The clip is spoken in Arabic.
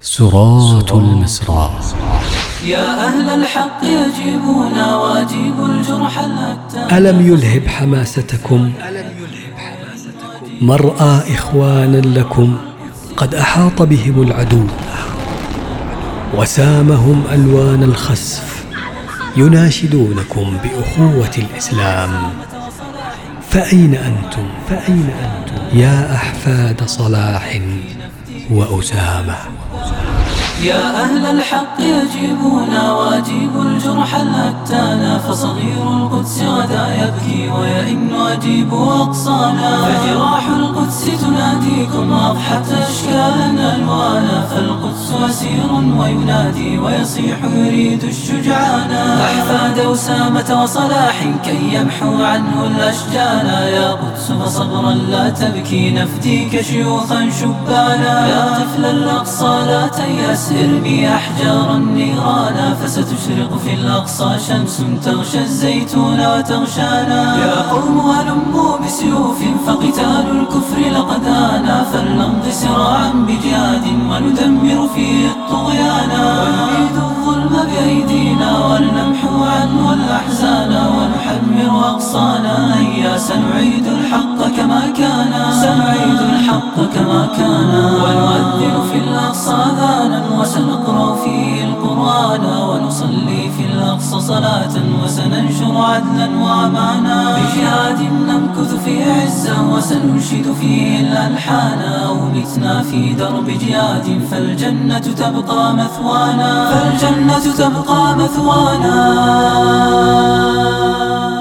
سرات المسرى. يا أهل الحق يجيبونا واجيب الجرح الأتى. ألم يلهب حماستكم مرأى إخوانا لكم قد أحاط بهم العدو وسامهم ألوان الخسف يناشدونكم بأخوة الإسلام. فأين أنتم يا أحفاد صلاح وأسامة؟ يا أهل الحق يجيبونا واجيب الجرح الأتانا. فصغير القدس غدا يبكي ويئن أجيب أقصانا. فجراح القدس تناديكم أضحت أشكالا ألوانا. فالقدس أسير وينادي ويصيح يريد الشجعانا. أحفاد أسامة وصلاح كي يمحو عنه الأشجانا. يا قدس فصبرا لا تبكي نفديك شيوخا شبانا. يا طفل الأقصى لا تيأس ارمي أحجارا نيرانا. فستشرق في الأقصى شمس تغشى الزيتون وتغشانا. يا قوم هلموا بسيوف فقتال الكفر لقد آنا. فلنمضي صراعا بجهاد وندمر فيه الطغيانا. ونعيد الظلم بأيدينا ولنمحو عنه الأحزان ونحمر أقصانا. هيا سنعيد الحق كما كان، سنعيد الحق كما كان. ونؤذن في الأقصى أذانا وسنقرأ فيه القرآن. ونصلي في الأقصى صلاة وسننشر عدلا وأمانا. بجهاد نمكث في عزة وسننشد فيه الألحان. أو متنا في درب جهاد فالجنة تبقى مثوانا، فالجنة تبقى مثوانا.